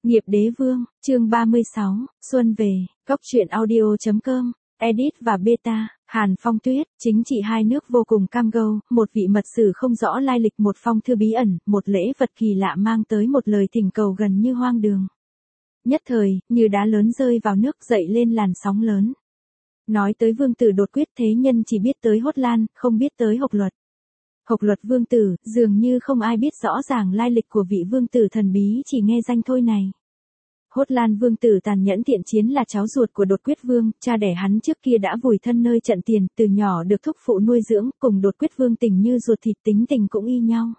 Nghiệp đế vương, chương 36, Xuân về, Góc truyện audio.com, edit và beta, Hàn Phong Tuyết, chính trị hai nước vô cùng cam go, một vị mật sử không rõ lai lịch, một phong thư bí ẩn, một lễ vật kỳ lạ mang tới một lời thỉnh cầu gần như hoang đường. Nhất thời, như đá lớn rơi vào nước dậy lên làn sóng lớn. Nói tới vương tử đột quyết, thế nhân chỉ biết tới Hốt Lan, không biết tới Hộc Luật. Hộc Luật vương tử, dường như không ai biết rõ ràng lai lịch của vị vương tử thần bí, chỉ nghe danh thôi này. Hốt Lan vương tử tàn nhẫn thiện chiến là cháu ruột của đột quyết vương, cha đẻ hắn trước kia đã vùi thân nơi trận tiền, từ nhỏ được thúc phụ nuôi dưỡng, cùng đột quyết vương tình như ruột thịt, tính tình cũng y nhau.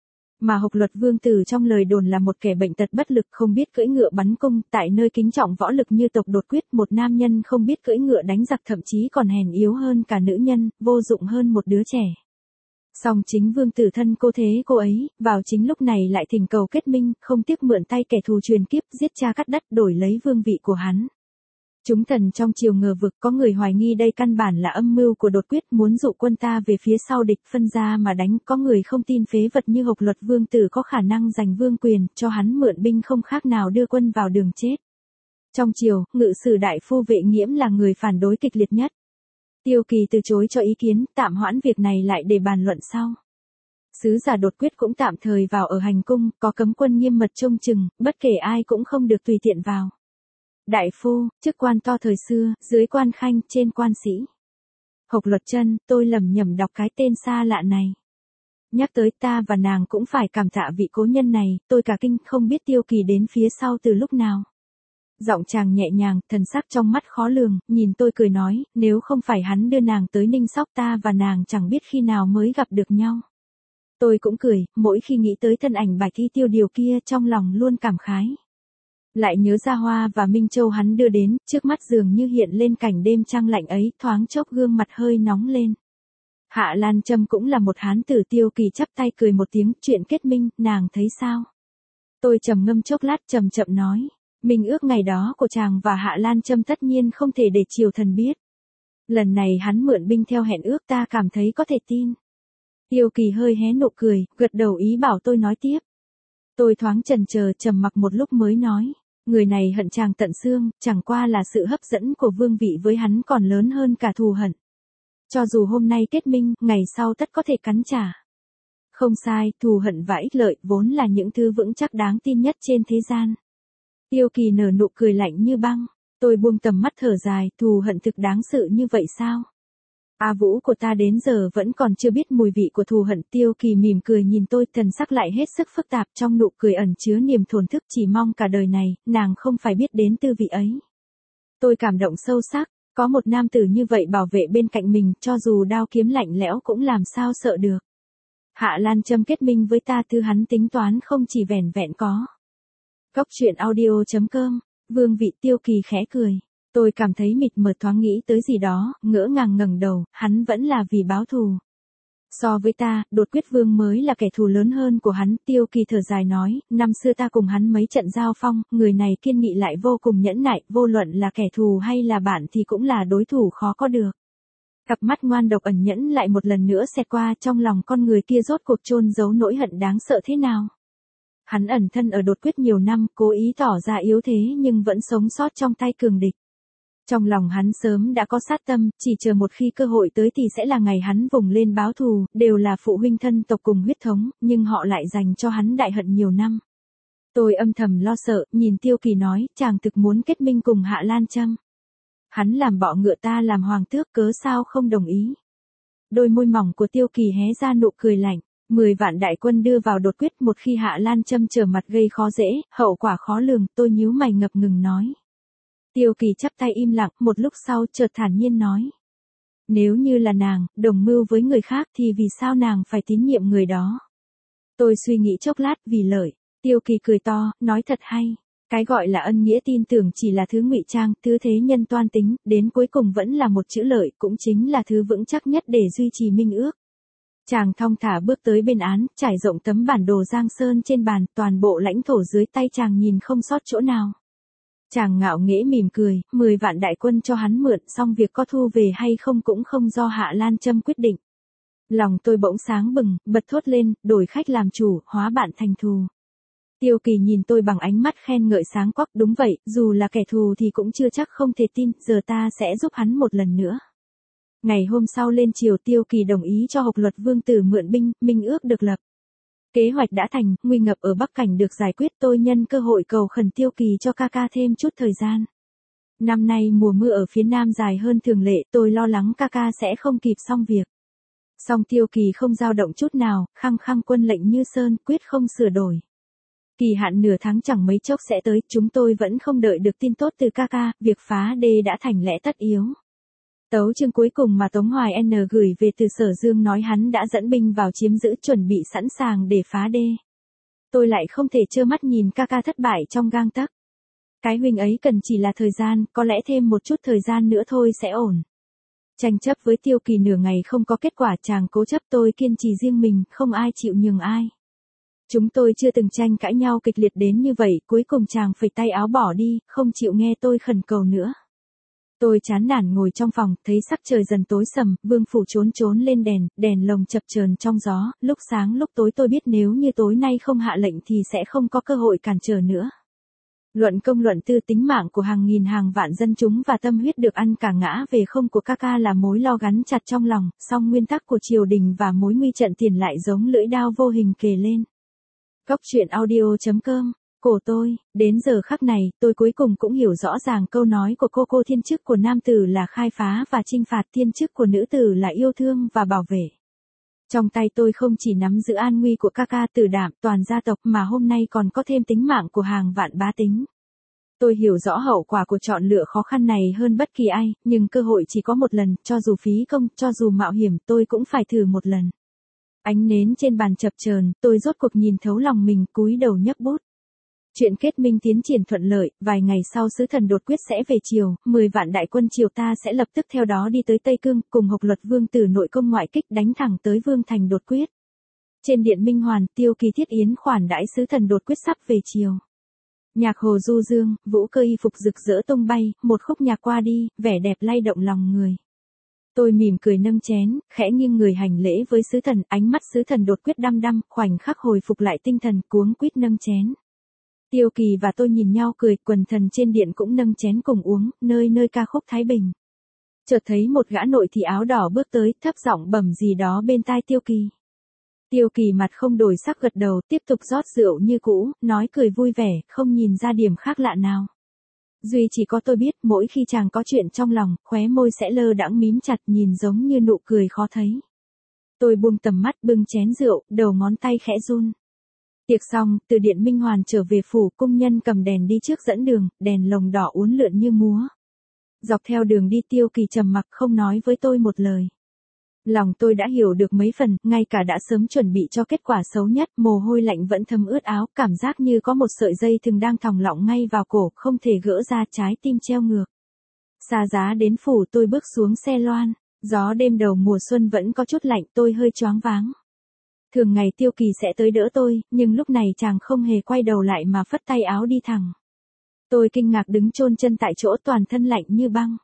Mà Hộc Luật vương tử trong lời đồn là một kẻ bệnh tật bất lực, không biết cưỡi ngựa bắn cung, tại nơi kính trọng võ lực như tộc đột quyết, một nam nhân không biết cưỡi ngựa đánh giặc, thậm chí còn hèn yếu hơn cả nữ nhân, vô dụng hơn một đứa trẻ. Song chính vương tử thân cô thế cô ấy, vào chính lúc này lại thỉnh cầu kết minh, không tiếc mượn tay kẻ thù truyền kiếp, giết cha cắt đất đổi lấy vương vị của hắn. Chúng thần trong triều ngờ vực, có người hoài nghi đây căn bản là âm mưu của đột quyết, muốn dụ quân ta về phía sau địch phân ra mà đánh, có người không tin phế vật như Hộc Luật vương tử có khả năng giành vương quyền, cho hắn mượn binh không khác nào đưa quân vào đường chết. Trong triều, ngự sử đại phu Vệ Nghiễm là người phản đối kịch liệt nhất. Tiêu Kỳ từ chối cho ý kiến, tạm hoãn việc này lại để bàn luận sau. Sứ giả đột quyết cũng tạm thời vào ở hành cung, có cấm quân nghiêm mật trông chừng, bất kể ai cũng không được tùy tiện vào. Đại phu, chức quan to thời xưa, dưới quan khanh, trên quan sĩ. Hộc Luật chân, tôi lầm nhầm đọc cái tên xa lạ này. Nhắc tới ta và nàng cũng phải cảm tạ vị cố nhân này, tôi cả kinh, không biết Tiêu Kỳ đến phía sau từ lúc nào. Giọng chàng nhẹ nhàng, thần sắc trong mắt khó lường, nhìn tôi cười nói, nếu không phải hắn đưa nàng tới Ninh Sóc, ta và nàng chẳng biết khi nào mới gặp được nhau. Tôi cũng cười, mỗi khi nghĩ tới thân ảnh Bạch Y Tiêu Điều kia, trong lòng luôn cảm khái. Lại nhớ ra Hoa và Minh Châu hắn đưa đến, trước mắt dường như hiện lên cảnh đêm trăng lạnh ấy, thoáng chốc gương mặt hơi nóng lên. Hạ Lan Châm cũng là một hán tử. Tiêu Kỳ chắp tay cười một tiếng, chuyện kết minh, nàng thấy sao? Tôi trầm ngâm chốc lát, chậm chậm nói. Minh ước ngày đó của chàng và Hạ Lan Châm tất nhiên không thể để triều thần biết. Lần này hắn mượn binh theo hẹn ước, ta cảm thấy có thể tin. Tiêu Kỳ hơi hé nụ cười, gật đầu ý bảo tôi nói tiếp. Tôi thoáng chần chờ, trầm mặc một lúc mới nói. Người này hận chàng tận xương, chẳng qua là sự hấp dẫn của vương vị với hắn còn lớn hơn cả thù hận. Cho dù hôm nay kết minh, ngày sau tất có thể cắn trả. Không sai, thù hận và ích lợi vốn là những thứ vững chắc đáng tin nhất trên thế gian. Tiêu Kỳ nở nụ cười lạnh như băng. Tôi buông tầm mắt thở dài, thù hận thực đáng sự như vậy sao? A Vũ của ta đến giờ vẫn còn chưa biết mùi vị của thù hận. Tiêu Kỳ mỉm cười nhìn tôi, thần sắc lại hết sức phức tạp, trong nụ cười ẩn chứa niềm thổn thức, chỉ mong cả đời này, nàng không phải biết đến tư vị ấy. Tôi cảm động sâu sắc, có một nam tử như vậy bảo vệ bên cạnh mình, cho dù đao kiếm lạnh lẽo cũng làm sao sợ được. Hạ Lan Châm kết minh với ta, thứ hắn tính toán không chỉ vẻn vẹn có. Góc truyện audio.com, vương vị. Tiêu Kỳ khẽ cười. Tôi cảm thấy mịt mờ, thoáng nghĩ tới gì đó, ngỡ ngàng ngẩng đầu, hắn vẫn là vì báo thù. So với ta, đột quyết vương mới là kẻ thù lớn hơn của hắn. Tiêu Kỳ thở dài nói, năm xưa ta cùng hắn mấy trận giao phong, người này kiên nghị lại vô cùng nhẫn nại, vô luận là kẻ thù hay là bạn thì cũng là đối thủ khó có được. Cặp mắt ngoan độc ẩn nhẫn lại một lần nữa xẹt qua, trong lòng con người kia rốt cuộc chôn giấu nỗi hận đáng sợ thế nào. Hắn ẩn thân ở đột quyết nhiều năm, cố ý tỏ ra yếu thế nhưng vẫn sống sót trong tay cường địch. Trong lòng hắn sớm đã có sát tâm, chỉ chờ một khi cơ hội tới thì sẽ là ngày hắn vùng lên báo thù, đều là phụ huynh thân tộc cùng huyết thống, nhưng họ lại dành cho hắn đại hận nhiều năm. Tôi âm thầm lo sợ, nhìn Tiêu Kỳ nói, chàng thực muốn kết minh cùng Hạ Lan Châm. Hắn làm bọ ngựa, ta làm hoàng tước, cớ sao không đồng ý. Đôi môi mỏng của Tiêu Kỳ hé ra nụ cười lạnh. 10 vạn đại quân đưa vào đột quyết, một khi Hạ Lan Châm trở mặt gây khó dễ, hậu quả khó lường. Tôi nhíu mày ngập ngừng nói. Tiêu Kỳ chắp tay im lặng, một lúc sau chợt thản nhiên nói. Nếu như là nàng, đồng mưu với người khác thì vì sao nàng phải tín nhiệm người đó? Tôi suy nghĩ chốc lát, vì lợi. Tiêu Kỳ cười to, nói thật hay. Cái gọi là ân nghĩa tin tưởng chỉ là thứ ngụy trang, thứ thế nhân toan tính, đến cuối cùng vẫn là một chữ lợi, cũng chính là thứ vững chắc nhất để duy trì minh ước. Chàng thong thả bước tới bên án, trải rộng tấm bản đồ Giang Sơn trên bàn, toàn bộ lãnh thổ dưới tay chàng nhìn không sót chỗ nào. Chàng ngạo nghễ mỉm cười, 10 vạn đại quân cho hắn mượn, xong việc có thu về hay không cũng không do Hạ Lan Châm quyết định. Lòng tôi bỗng sáng bừng, bật thốt lên, đổi khách làm chủ, hóa bạn thành thù. Tiêu Kỳ nhìn tôi bằng ánh mắt khen ngợi sáng quắc, đúng vậy, dù là kẻ thù thì cũng chưa chắc không thể tin, giờ ta sẽ giúp hắn một lần nữa. Ngày hôm sau lên chiều Tiêu Kỳ đồng ý cho Hộc Luật Vương tử mượn binh, minh ước được lập. Kế hoạch đã thành, nguy ngập ở Bắc Cảnh được giải quyết, tôi nhân cơ hội cầu khẩn Tiêu Kỳ cho ca ca thêm chút thời gian. Năm nay mùa mưa ở phía Nam dài hơn thường lệ, tôi lo lắng ca ca sẽ không kịp xong việc. Song Tiêu Kỳ không dao động chút nào, khăng khăng quân lệnh như sơn, quyết không sửa đổi. Kỳ hạn nửa tháng chẳng mấy chốc sẽ tới, chúng tôi vẫn không đợi được tin tốt từ ca ca, việc phá đê đã thành lẽ tất yếu. Tấu chương cuối cùng mà Tống Hoài N gửi về từ Sở Dương nói hắn đã dẫn binh vào chiếm giữ, chuẩn bị sẵn sàng để phá đê. Tôi lại không thể trơ mắt nhìn ca ca thất bại trong gang tấc. Cái huynh ấy cần chỉ là thời gian, có lẽ thêm một chút thời gian nữa thôi sẽ ổn. Tranh chấp với Tiêu Kỳ nửa ngày không có kết quả, chàng cố chấp, tôi kiên trì riêng mình, không ai chịu nhường ai. Chúng tôi chưa từng tranh cãi nhau kịch liệt đến như vậy, cuối cùng chàng phẩy tay áo bỏ đi, không chịu nghe tôi khẩn cầu nữa. Tôi chán nản ngồi trong phòng, thấy sắc trời dần tối sầm, Vương phủ trốn lên đèn lồng chập chờn trong gió, lúc sáng lúc tối tôi biết nếu như tối nay không hạ lệnh thì sẽ không có cơ hội cản trở nữa. Luận công luận tư, tính mạng của hàng nghìn hàng vạn dân chúng và tâm huyết được ăn cả ngã về không của ca ca là mối lo gắn chặt trong lòng, song nguyên tắc của triều đình và mối nguy trận tiền lại giống lưỡi đao vô hình kề lên. Góc truyện audio.com, cổ tôi, đến giờ khắc này, tôi cuối cùng cũng hiểu rõ ràng câu nói của cô thiên chức của nam tử là khai phá và chinh phạt, thiên chức của nữ tử là yêu thương và bảo vệ. Trong tay tôi không chỉ nắm giữ an nguy của ca ca Tử Đảm, toàn gia tộc mà hôm nay còn có thêm tính mạng của hàng vạn bá tính. Tôi hiểu rõ hậu quả của chọn lựa khó khăn này hơn bất kỳ ai, nhưng cơ hội chỉ có một lần, cho dù phí công, cho dù mạo hiểm, tôi cũng phải thử một lần. Ánh nến trên bàn chập chờn, tôi rốt cuộc nhìn thấu lòng mình, cúi đầu nhấc bút. Chuyện kết minh tiến triển thuận lợi, vài ngày sau sứ thần đột quyết sẽ về triều, 10 vạn đại quân triều ta sẽ lập tức theo đó đi tới Tây Cương, cùng Hộc Luật Vương tử nội công ngoại kích đánh thẳng tới Vương thành đột quyết. Trên điện Minh Hoàn, Tiêu Kỳ thiết yến khoản đãi sứ thần đột quyết sắp về triều. Nhạc hồ du dương, vũ cơ y phục rực rỡ tung bay, một khúc nhạc qua đi, vẻ đẹp lay động lòng người. Tôi mỉm cười nâng chén, khẽ nghiêng người hành lễ với sứ thần, ánh mắt sứ thần đột quyết đăm đăm, khoảnh khắc hồi phục lại tinh thần, cuống quýt nâng chén. Tiêu Kỳ và tôi nhìn nhau cười, quần thần trên điện cũng nâng chén cùng uống, nơi nơi ca khúc Thái Bình. Chợt thấy một gã nội thị áo đỏ bước tới, thấp giọng bẩm gì đó bên tai Tiêu Kỳ. Tiêu Kỳ mặt không đổi sắc gật đầu, tiếp tục rót rượu như cũ, nói cười vui vẻ, không nhìn ra điểm khác lạ nào. Duy chỉ có tôi biết, mỗi khi chàng có chuyện trong lòng, khóe môi sẽ lơ đãng mím chặt, nhìn giống như nụ cười khó thấy. Tôi buông tầm mắt, bưng chén rượu, đầu ngón tay khẽ run. Tiệc xong, từ điện Minh Hoàn trở về phủ, cung nhân cầm đèn đi trước dẫn đường, đèn lồng đỏ uốn lượn như múa. Dọc theo đường đi Tiêu Kỳ trầm mặc không nói với tôi một lời. Lòng tôi đã hiểu được mấy phần, ngay cả đã sớm chuẩn bị cho kết quả xấu nhất, mồ hôi lạnh vẫn thấm ướt áo, cảm giác như có một sợi dây thừng đang thòng lọng ngay vào cổ, không thể gỡ ra, trái tim treo ngược. Xa giá đến phủ tôi bước xuống xe loan, gió đêm đầu mùa xuân vẫn có chút lạnh, tôi hơi choáng váng. Thường ngày Tiêu Kỳ sẽ tới đỡ tôi, nhưng lúc này chàng không hề quay đầu lại mà phất tay áo đi thẳng. Tôi kinh ngạc đứng chôn chân tại chỗ, toàn thân lạnh như băng.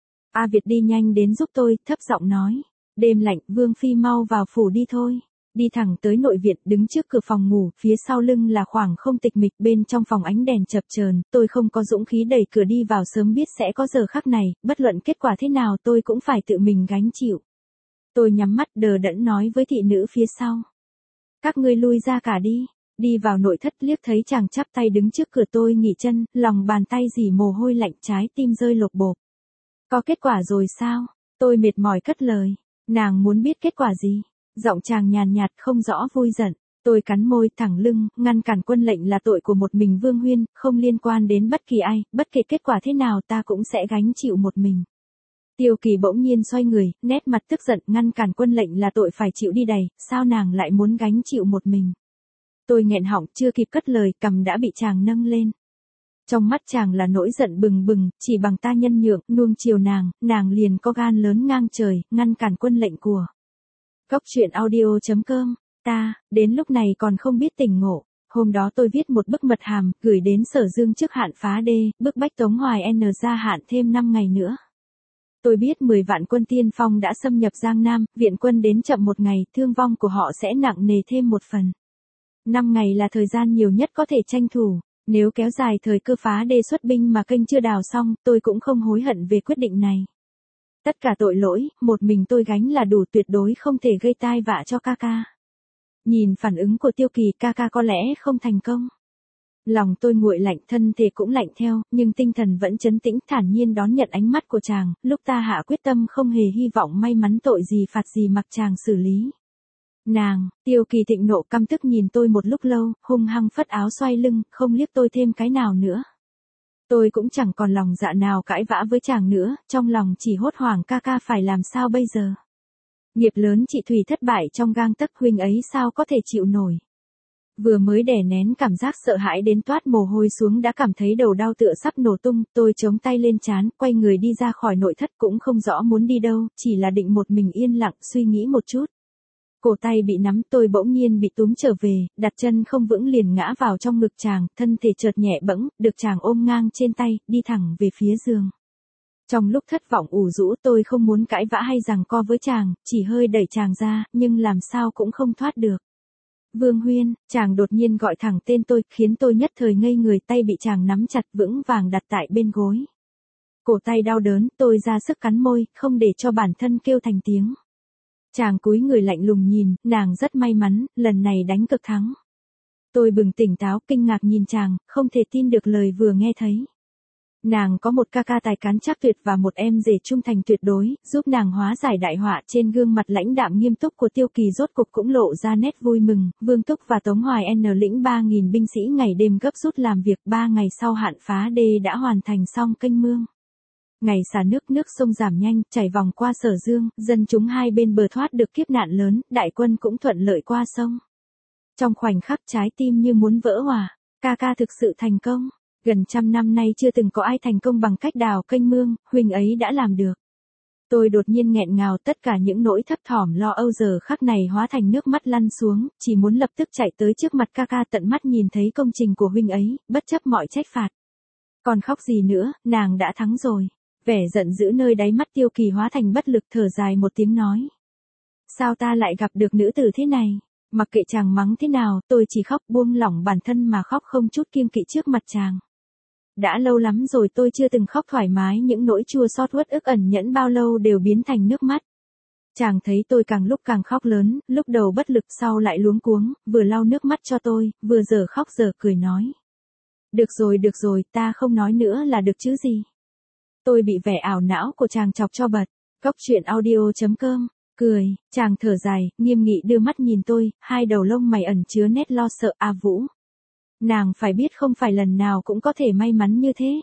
A Việt đi nhanh đến giúp tôi, thấp giọng nói. Đêm lạnh, Vương phi mau vào phủ đi thôi. Đi thẳng tới nội viện, đứng trước cửa phòng ngủ, phía sau lưng là khoảng không tịch mịch, bên trong phòng ánh đèn chập chờn, tôi không có dũng khí đẩy cửa đi vào, sớm biết sẽ có giờ khắc này, bất luận kết quả thế nào tôi cũng phải tự mình gánh chịu. Tôi nhắm mắt đờ đẫn nói với thị nữ phía sau. Các ngươi lui ra cả đi. Đi vào nội thất, liếc thấy chàng chắp tay đứng trước cửa, tôi nghỉ chân, lòng bàn tay dì mồ hôi lạnh, trái tim rơi lột bột. Có kết quả rồi sao? Tôi mệt mỏi cất lời. Nàng muốn biết kết quả gì? Giọng chàng nhàn nhạt không rõ vui giận. Tôi cắn môi, thẳng lưng, ngăn cản quân lệnh là tội của một mình Vương Huyên, không liên quan đến bất kỳ ai, bất kể kết quả thế nào ta cũng sẽ gánh chịu một mình. Tiêu Kỳ bỗng nhiên xoay người, nét mặt tức giận, ngăn cản quân lệnh là tội phải chịu đi đầy, sao nàng lại muốn gánh chịu một mình? Tôi nghẹn họng, chưa kịp cất lời, cằm đã bị chàng nâng lên. Trong mắt chàng là nỗi giận bừng bừng, chỉ bằng ta nhân nhượng, nuông chiều nàng liền có gan lớn ngang trời, ngăn cản quân lệnh của. Góc truyện audio.com, ta, đến lúc này còn không biết tỉnh ngộ. Hôm đó tôi viết một bức mật hàm, gửi đến Sở Dương trước hạn phá đê, bức bách Tống Hoài N gia hạn thêm 5 ngày nữa. Tôi biết 10 vạn quân tiên phong đã xâm nhập Giang Nam, viện quân đến chậm một ngày, thương vong của họ sẽ nặng nề thêm một phần. 5 ngày là thời gian nhiều nhất có thể tranh thủ. Nếu kéo dài thời cơ phá đê xuất binh mà kênh chưa đào xong, tôi cũng không hối hận về quyết định này. Tất cả tội lỗi, một mình tôi gánh là đủ, tuyệt đối không thể gây tai vạ cho Kaka. Nhìn phản ứng của Tiêu Kỳ, Kaka có lẽ không thành công. Lòng tôi nguội lạnh, thân thể cũng lạnh theo, nhưng tinh thần vẫn trấn tĩnh, thản nhiên đón nhận ánh mắt của chàng, lúc ta hạ quyết tâm không hề hy vọng may mắn, tội gì phạt gì mặc chàng xử lý. Nàng, Tiêu Kỳ thịnh nộ căm tức nhìn tôi một lúc lâu, hung hăng phất áo xoay lưng, không liếc tôi thêm cái nào nữa. Tôi cũng chẳng còn lòng dạ nào cãi vã với chàng nữa, trong lòng chỉ hốt hoảng Kaka phải làm sao bây giờ. Nghiệp lớn chị Thùy thất bại trong gang tấc, huynh ấy sao có thể chịu nổi. Vừa mới đè nén cảm giác sợ hãi đến toát mồ hôi xuống đã cảm thấy đầu đau tựa sắp nổ tung, tôi chống tay lên trán, quay người đi ra khỏi nội thất, cũng không rõ muốn đi đâu, chỉ là định một mình yên lặng suy nghĩ một chút. Cổ tay bị nắm, tôi bỗng nhiên bị túm trở về, đặt chân không vững liền ngã vào trong ngực chàng, thân thể chợt nhẹ bẫng, được chàng ôm ngang trên tay, đi thẳng về phía giường. Trong lúc thất vọng ủ rũ, tôi không muốn cãi vã hay giằng co với chàng, chỉ hơi đẩy chàng ra, nhưng làm sao cũng không thoát được. Vương Huyên, chàng đột nhiên gọi thẳng tên tôi, khiến tôi nhất thời ngây người, tay bị chàng nắm chặt vững vàng đặt tại bên gối. Cổ tay đau đớn, tôi ra sức cắn môi, không để cho bản thân kêu thành tiếng. Chàng cúi người lạnh lùng nhìn, nàng rất may mắn, lần này đánh cực thắng. Tôi bừng tỉnh táo, kinh ngạc nhìn chàng, không thể tin được lời vừa nghe thấy. Nàng có một Kaka tài cán chắc tuyệt và một em rể trung thành tuyệt đối, giúp nàng hóa giải đại họa. Trên gương mặt lãnh đạm nghiêm túc của Tiêu Kỳ rốt cục cũng lộ ra nét vui mừng. Vương Túc và Tống Hoài N lĩnh 3.000 binh sĩ ngày đêm gấp rút làm việc, 3 ngày sau hạn phá đê đã hoàn thành xong kênh mương. Ngày xả nước sông giảm nhanh, chảy vòng qua Sở Dương, dân chúng hai bên bờ thoát được kiếp nạn lớn, đại quân cũng thuận lợi qua sông. Trong khoảnh khắc trái tim như muốn vỡ hòa, Kaka thực sự thành công. Gần 100 năm nay chưa từng có ai thành công bằng cách đào kênh mương, huynh ấy đã làm được. Tôi đột nhiên nghẹn ngào, tất cả những nỗi thấp thỏm lo âu giờ khắc này hóa thành nước mắt lăn xuống, chỉ muốn lập tức chạy tới trước mặt Kaka tận mắt nhìn thấy công trình của huynh ấy, bất chấp mọi trách phạt. Còn khóc gì nữa, nàng đã thắng rồi. Vẻ giận dữ nơi đáy mắt Tiêu Kỳ hóa thành bất lực, thở dài một tiếng nói. Sao ta lại gặp được nữ tử thế này? Mặc kệ chàng mắng thế nào, tôi chỉ khóc buông lỏng bản thân mà khóc không chút kiêng kỵ trước mặt chàng. Đã lâu lắm rồi tôi chưa từng khóc thoải mái, những nỗi chua xót uất ức ẩn nhẫn bao lâu đều biến thành nước mắt. Chàng thấy tôi càng lúc càng khóc lớn, lúc đầu bất lực sau lại luống cuống, vừa lau nước mắt cho tôi, vừa giờ khóc giờ cười nói. Được rồi, ta không nói nữa là được chứ gì. Tôi bị vẻ ảo não của chàng chọc cho bật. Góc truyện audio.com, cười, chàng thở dài, nghiêm nghị đưa mắt nhìn tôi, hai đầu lông mày ẩn chứa nét lo sợ. A Vũ, nàng phải biết không phải lần nào cũng có thể may mắn như thế.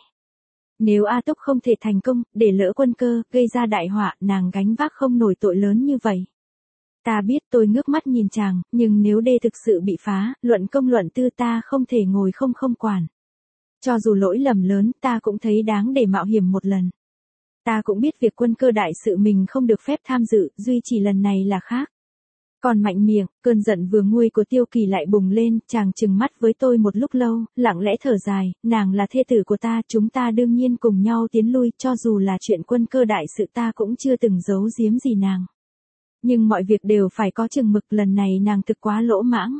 Nếu A Túc không thể thành công, để lỡ quân cơ, gây ra đại họa, nàng gánh vác không nổi tội lớn như vậy. Ta biết, tôi ngước mắt nhìn chàng, nhưng nếu đê thực sự bị phá, luận công luận tư ta không thể ngồi không quản. Cho dù lỗi lầm lớn, ta cũng thấy đáng để mạo hiểm một lần. Ta cũng biết việc quân cơ đại sự mình không được phép tham dự, duy chỉ lần này là khác. Còn mạnh miệng, cơn giận vừa nguôi của Tiêu Kỳ lại bùng lên, chàng trừng mắt với tôi một lúc lâu, lặng lẽ thở dài, nàng là thê tử của ta, chúng ta đương nhiên cùng nhau tiến lui, cho dù là chuyện quân cơ đại sự ta cũng chưa từng giấu giếm gì nàng. Nhưng mọi việc đều phải có chừng mực, lần này nàng thực quá lỗ mãng.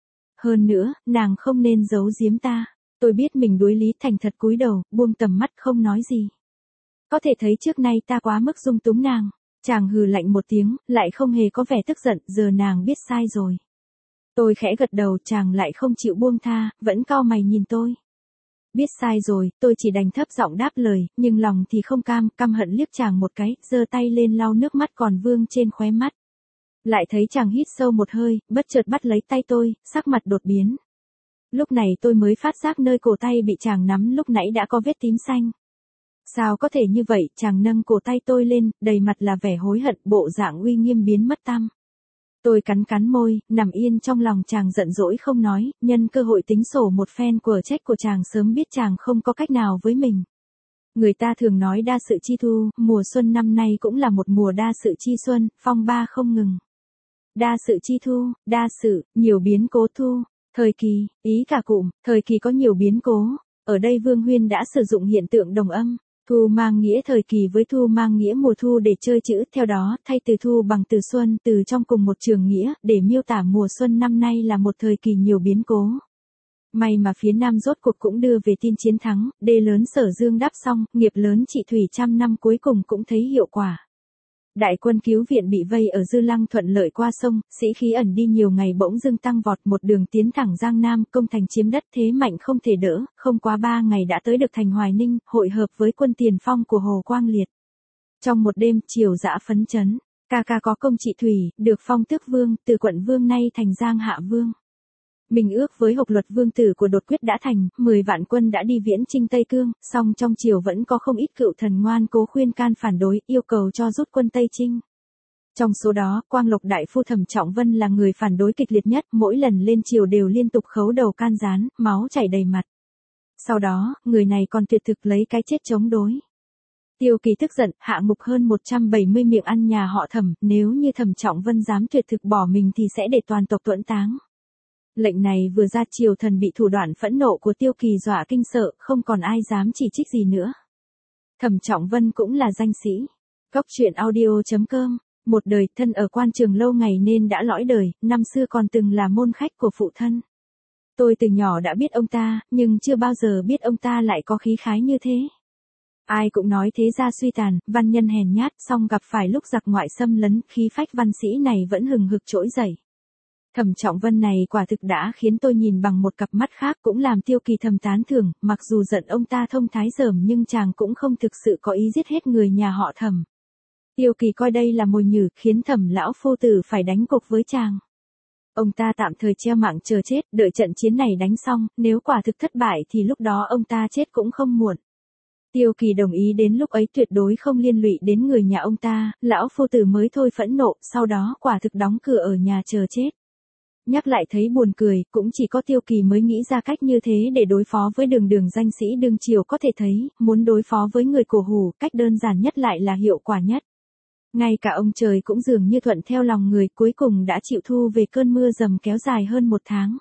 Hơn nữa, nàng không nên giấu giếm ta. Tôi biết mình đuối lý, thành thật cúi đầu, buông tầm mắt không nói gì. Có thể thấy trước nay ta quá mức dung túng nàng. Chàng hừ lạnh một tiếng, lại không hề có vẻ tức giận, giờ nàng biết sai rồi. Tôi khẽ gật đầu, chàng lại không chịu buông tha, vẫn cau mày nhìn tôi. Biết sai rồi, tôi chỉ đành thấp giọng đáp lời, nhưng lòng thì không căm hận liếc chàng một cái, giơ tay lên lau nước mắt còn vương trên khóe mắt. Lại thấy chàng hít sâu một hơi, bất chợt bắt lấy tay tôi, sắc mặt đột biến. Lúc này tôi mới phát giác nơi cổ tay bị chàng nắm lúc nãy đã có vết tím xanh. Sao có thể như vậy, chàng nâng cổ tay tôi lên, đầy mặt là vẻ hối hận, bộ dạng uy nghiêm biến mất tăm. Tôi cắn môi, nằm yên trong lòng chàng giận dỗi không nói, nhân cơ hội tính sổ một phen của trách của chàng, sớm biết chàng không có cách nào với mình. Người ta thường nói đa sự chi thu, mùa xuân năm nay cũng là một mùa đa sự chi xuân, phong ba không ngừng. Đa sự chi thu, đa sự, nhiều biến cố thu. Thời kỳ, ý cả cụm, thời kỳ có nhiều biến cố. Ở đây Vương Huyên đã sử dụng hiện tượng đồng âm. Thu mang nghĩa thời kỳ với thu mang nghĩa mùa thu để chơi chữ, theo đó thay từ thu bằng từ xuân từ trong cùng một trường nghĩa để miêu tả mùa xuân năm nay là một thời kỳ nhiều biến cố. May mà phía Nam rốt cuộc cũng đưa về tin chiến thắng, đê lớn Sở Dương đắp xong, nghiệp lớn trị thủy trăm năm cuối cùng cũng thấy hiệu quả. Đại quân cứu viện bị vây ở Dư Lăng thuận lợi qua sông, sĩ khí ẩn đi nhiều ngày bỗng dưng tăng vọt, một đường tiến thẳng Giang Nam, công thành chiếm đất, thế mạnh không thể đỡ, không quá 3 ngày đã tới được thành Hoài Ninh, hội hợp với quân tiền phong của Hồ Quang Liệt. Trong một đêm, Triều dã phấn chấn, ca ca có công trị thủy, được phong tước vương, từ quận vương nay thành Giang Hạ Vương. Mình ước với Hộc Luật vương tử của Đột Quyết đã thành, 10 vạn quân đã đi viễn chinh Tây Cương, song trong triều vẫn có không ít cựu thần ngoan cố khuyên can phản đối, yêu cầu cho rút quân Tây Chinh. Trong số đó, Quang Lộc đại phu Thẩm Trọng Vân là người phản đối kịch liệt nhất, mỗi lần lên triều đều liên tục khấu đầu can gián, máu chảy đầy mặt. Sau đó, người này còn tuyệt thực lấy cái chết chống đối. Tiêu Kỳ tức giận, hạ ngục hơn 170 miệng ăn nhà họ Thẩm, nếu như Thẩm Trọng Vân dám tuyệt thực bỏ mình thì sẽ để toàn tộc tuẫn táng. Lệnh này vừa ra, triều thần bị thủ đoạn phẫn nộ của Tiêu Kỳ dọa kinh sợ, không còn ai dám chỉ trích gì nữa. Thẩm Trọng Vân cũng là danh sĩ. Góc truyện audio.com, một đời thân ở quan trường lâu ngày nên đã lõi đời, năm xưa còn từng là môn khách của phụ thân. Tôi từ nhỏ đã biết ông ta, nhưng chưa bao giờ biết ông ta lại có khí khái như thế. Ai cũng nói thế gia suy tàn, văn nhân hèn nhát, song gặp phải lúc giặc ngoại xâm lấn, khí phách văn sĩ này vẫn hừng hực trỗi dậy. Thẩm Trọng Vân này quả thực đã khiến tôi nhìn bằng một cặp mắt khác, cũng làm Tiêu Kỳ thầm tán thưởng, mặc dù giận ông ta thông thái dởm nhưng chàng cũng không thực sự có ý giết hết người nhà họ Thẩm. Tiêu Kỳ coi đây là mồi nhử, khiến Thẩm lão phu tử phải đánh cục với chàng. Ông ta tạm thời treo mạng chờ chết, đợi trận chiến này đánh xong, nếu quả thực thất bại thì lúc đó ông ta chết cũng không muộn. Tiêu Kỳ đồng ý đến lúc ấy tuyệt đối không liên lụy đến người nhà ông ta, lão phu tử mới thôi phẫn nộ, sau đó quả thực đóng cửa ở nhà chờ chết. Nhắc lại thấy buồn cười, cũng chỉ có Tiêu Kỳ mới nghĩ ra cách như thế để đối phó với đường danh sĩ đương triều, có thể thấy, muốn đối phó với người cổ hủ, cách đơn giản nhất lại là hiệu quả nhất. Ngay cả ông trời cũng dường như thuận theo lòng người, cuối cùng đã chịu thu về cơn mưa dầm kéo dài hơn 1 tháng.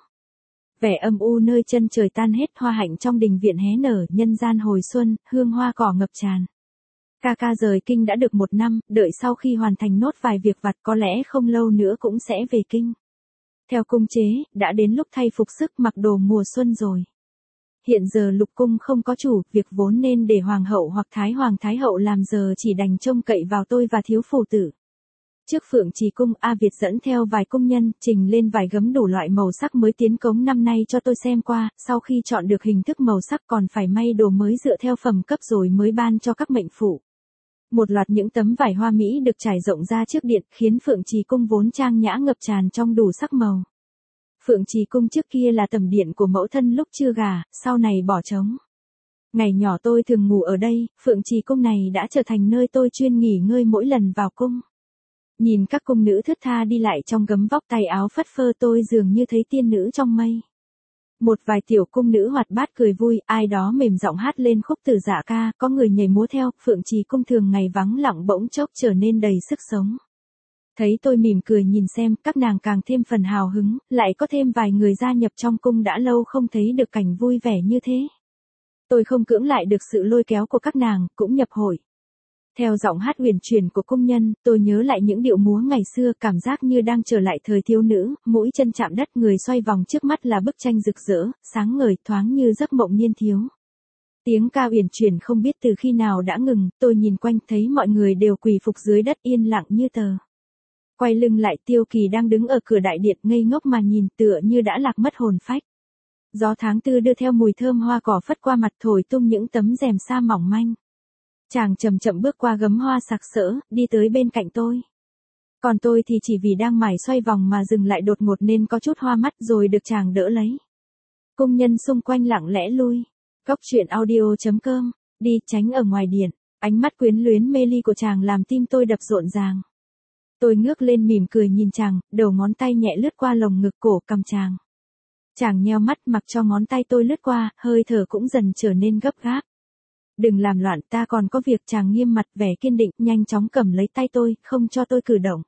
Vẻ âm u nơi chân trời tan hết, hoa hạnh trong đình viện hé nở, nhân gian hồi xuân, hương hoa cỏ ngập tràn. Ca ca rời kinh đã được 1 năm, đợi sau khi hoàn thành nốt vài việc vặt có lẽ không lâu nữa cũng sẽ về kinh. Theo cung chế, đã đến lúc thay phục sức mặc đồ mùa xuân rồi. Hiện giờ lục cung không có chủ, việc vốn nên để hoàng hậu hoặc thái hậu làm giờ chỉ đành trông cậy vào tôi và thiếu phủ tử. Trước Phượng Trì cung, A Việt dẫn theo vài cung nhân, trình lên vài gấm đủ loại màu sắc mới tiến cống năm nay cho tôi xem qua, sau khi chọn được hình thức màu sắc còn phải may đồ mới dựa theo phẩm cấp rồi mới ban cho các mệnh phụ. Một loạt những tấm vải hoa mỹ được trải rộng ra trước điện, khiến Phượng Trì cung vốn trang nhã ngập tràn trong đủ sắc màu. Phượng Trì cung trước kia là tẩm điện của mẫu thân lúc chưa gả, sau này bỏ trống. Ngày nhỏ tôi thường ngủ ở đây, Phượng Trì cung này đã trở thành nơi tôi chuyên nghỉ ngơi mỗi lần vào cung. Nhìn các cung nữ thướt tha đi lại trong gấm vóc tay áo phất phơ, tôi dường như thấy tiên nữ trong mây. Một vài tiểu cung nữ hoạt bát cười vui, ai đó mềm giọng hát lên khúc từ dạ ca, có người nhảy múa theo, Phượng Trì cung thường ngày vắng lặng bỗng chốc trở nên đầy sức sống. Thấy tôi mỉm cười nhìn xem, các nàng càng thêm phần hào hứng, lại có thêm vài người gia nhập trong cung đã lâu không thấy được cảnh vui vẻ như thế. Tôi không cưỡng lại được sự lôi kéo của các nàng, cũng nhập hội. Theo giọng hát huyền chuyển của cung nhân, tôi nhớ lại những điệu múa ngày xưa, cảm giác như đang trở lại thời thiếu nữ, mũi chân chạm đất, người xoay vòng trước mắt là bức tranh rực rỡ, sáng ngời, thoáng như giấc mộng niên thiếu. Tiếng ca huyền chuyển không biết từ khi nào đã ngừng, tôi nhìn quanh thấy mọi người đều quỳ phục dưới đất yên lặng như tờ. Quay lưng lại, Tiêu Kỳ đang đứng ở cửa đại điện ngây ngốc mà nhìn, tựa như đã lạc mất hồn phách. Gió tháng tư đưa theo mùi thơm hoa cỏ phất qua mặt, thổi tung những tấm rèm sa mỏng manh. Chàng chậm chậm bước qua gấm hoa sặc sỡ, đi tới bên cạnh tôi. Còn tôi thì chỉ vì đang mải xoay vòng mà dừng lại đột ngột nên có chút hoa mắt, rồi được chàng đỡ lấy. Cung nhân xung quanh lặng lẽ lui. Góc truyện audio.com, đi tránh ở ngoài điện. Ánh mắt quyến luyến mê ly của chàng làm tim tôi đập rộn ràng. Tôi ngước lên mỉm cười nhìn chàng, đầu ngón tay nhẹ lướt qua lồng ngực cổ cằm chàng. Chàng nheo mắt mặc cho ngón tay tôi lướt qua, hơi thở cũng dần trở nên gấp gáp. Đừng làm loạn, ta còn có việc. Chàng nghiêm mặt vẻ kiên định, nhanh chóng cầm lấy tay tôi, không cho tôi cử động.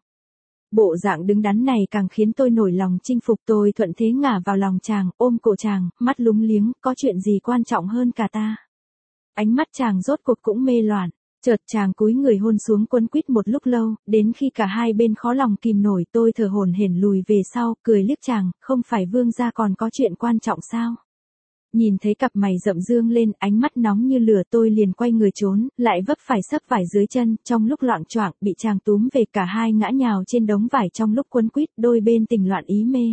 Bộ dạng đứng đắn này càng khiến tôi nổi lòng chinh phục, tôi thuận thế ngả vào lòng chàng, ôm cổ chàng, mắt lúng liếng, có chuyện gì quan trọng hơn cả ta? Ánh mắt chàng rốt cuộc cũng mê loạn. Chợt chàng cúi người hôn xuống quấn quýt một lúc lâu, đến khi cả hai bên khó lòng kìm nổi, tôi thở hổn hển lùi về sau, cười liếc chàng, không phải vương gia còn có chuyện quan trọng sao? Nhìn thấy cặp mày rậm dương lên, ánh mắt nóng như lửa, tôi liền quay người trốn, lại vấp phải sấp vải dưới chân, trong lúc loạng choạng bị chàng túm về, cả hai ngã nhào trên đống vải trong lúc quấn quýt, đôi bên tình loạn ý mê.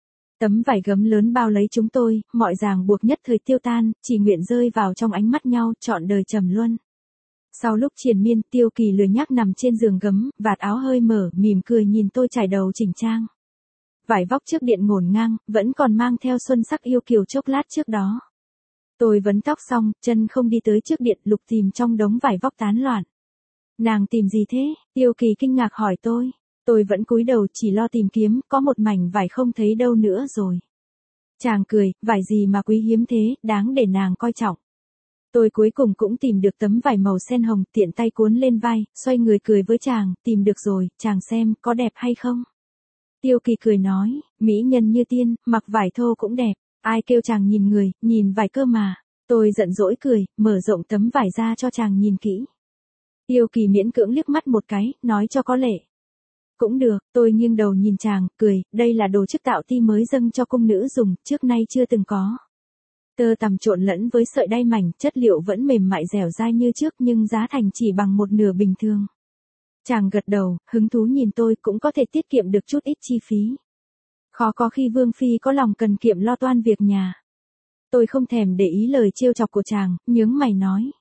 Tấm vải gấm lớn bao lấy chúng tôi, mọi ràng buộc nhất thời tiêu tan, chỉ nguyện rơi vào trong ánh mắt nhau, trọn đời trầm luân. Sau lúc triền miên, Tiêu Kỳ lười nhác nằm trên giường gấm, vạt áo hơi mở, mỉm cười nhìn tôi trải đầu chỉnh trang. Vải vóc trước điện ngổn ngang, vẫn còn mang theo xuân sắc yêu kiều chốc lát trước đó. Tôi vấn tóc xong, chân không đi tới trước điện, lục tìm trong đống vải vóc tán loạn. Nàng tìm gì thế? Tiêu Kỳ kinh ngạc hỏi tôi. Tôi vẫn cúi đầu chỉ lo tìm kiếm, có một mảnh vải không thấy đâu nữa rồi. Chàng cười, vải gì mà quý hiếm thế, đáng để nàng coi trọng. Tôi cuối cùng cũng tìm được tấm vải màu sen hồng, tiện tay cuốn lên vai, xoay người cười với chàng, tìm được rồi, chàng xem, có đẹp hay không? Tiêu Kỳ cười nói, mỹ nhân như tiên, mặc vải thô cũng đẹp, ai kêu chàng nhìn người, nhìn vải cơ mà. Tôi giận dỗi cười, mở rộng tấm vải ra cho chàng nhìn kỹ. Tiêu Kỳ miễn cưỡng liếc mắt một cái, nói cho có lệ. Cũng được, tôi nghiêng đầu nhìn chàng, cười, đây là đồ chức tạo ti mới dâng cho cung nữ dùng, trước nay chưa từng có. Tơ tằm trộn lẫn với sợi đay mảnh, chất liệu vẫn mềm mại dẻo dai như trước nhưng giá thành chỉ bằng một nửa bình thường. Chàng gật đầu, hứng thú nhìn tôi, cũng có thể tiết kiệm được chút ít chi phí. Khó có khi Vương Phi có lòng cần kiệm lo toan việc nhà. Tôi không thèm để ý lời trêu chọc của chàng, nhướng mày nói.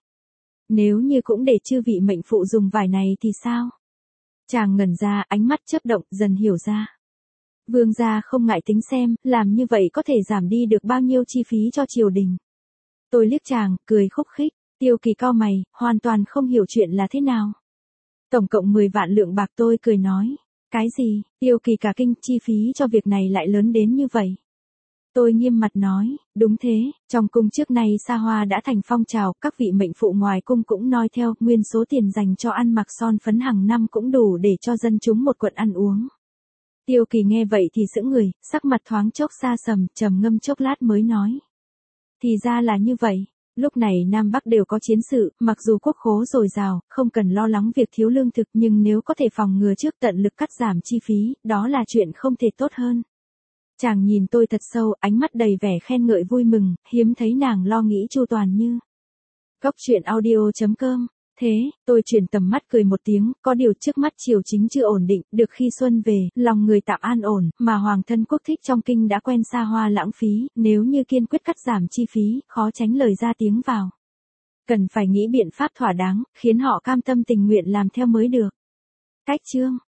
Nếu như cũng để chư vị mệnh phụ dùng vải này thì sao? Chàng ngẩn ra, ánh mắt chớp động, dần hiểu ra. Vương gia không ngại tính xem, làm như vậy có thể giảm đi được bao nhiêu chi phí cho triều đình. Tôi liếc chàng, cười khúc khích, Tiêu Kỳ cau mày, hoàn toàn không hiểu chuyện là thế nào. Tổng cộng 10 vạn lượng bạc, tôi cười nói. Cái gì? Tiêu Kỳ cả kinh, chi phí cho việc này lại lớn đến như vậy. Tôi nghiêm mặt nói, đúng thế, trong cung trước nay xa hoa đã thành phong trào, các vị mệnh phụ ngoài cung cũng noi theo, nguyên số tiền dành cho ăn mặc son phấn hàng năm cũng đủ để cho dân chúng một quận ăn uống. Tiêu Kỳ nghe vậy thì sững người, sắc mặt thoáng chốc xa sầm, trầm ngâm chốc lát mới nói. Thì ra là như vậy, lúc này Nam Bắc đều có chiến sự, mặc dù quốc khố dồi dào, không cần lo lắng việc thiếu lương thực nhưng nếu có thể phòng ngừa trước tận lực cắt giảm chi phí, đó là chuyện không thể tốt hơn. Chàng nhìn tôi thật sâu, ánh mắt đầy vẻ khen ngợi vui mừng, hiếm thấy nàng lo nghĩ chu toàn như. Góc truyện audio.com. Thế, tôi chuyển tầm mắt cười một tiếng, có điều trước mắt triều chính chưa ổn định, được khi xuân về, lòng người tạm an ổn, mà hoàng thân quốc thích trong kinh đã quen xa hoa lãng phí, nếu như kiên quyết cắt giảm chi phí, khó tránh lời ra tiếng vào. Cần phải nghĩ biện pháp thỏa đáng, khiến họ cam tâm tình nguyện làm theo mới được. Cách chương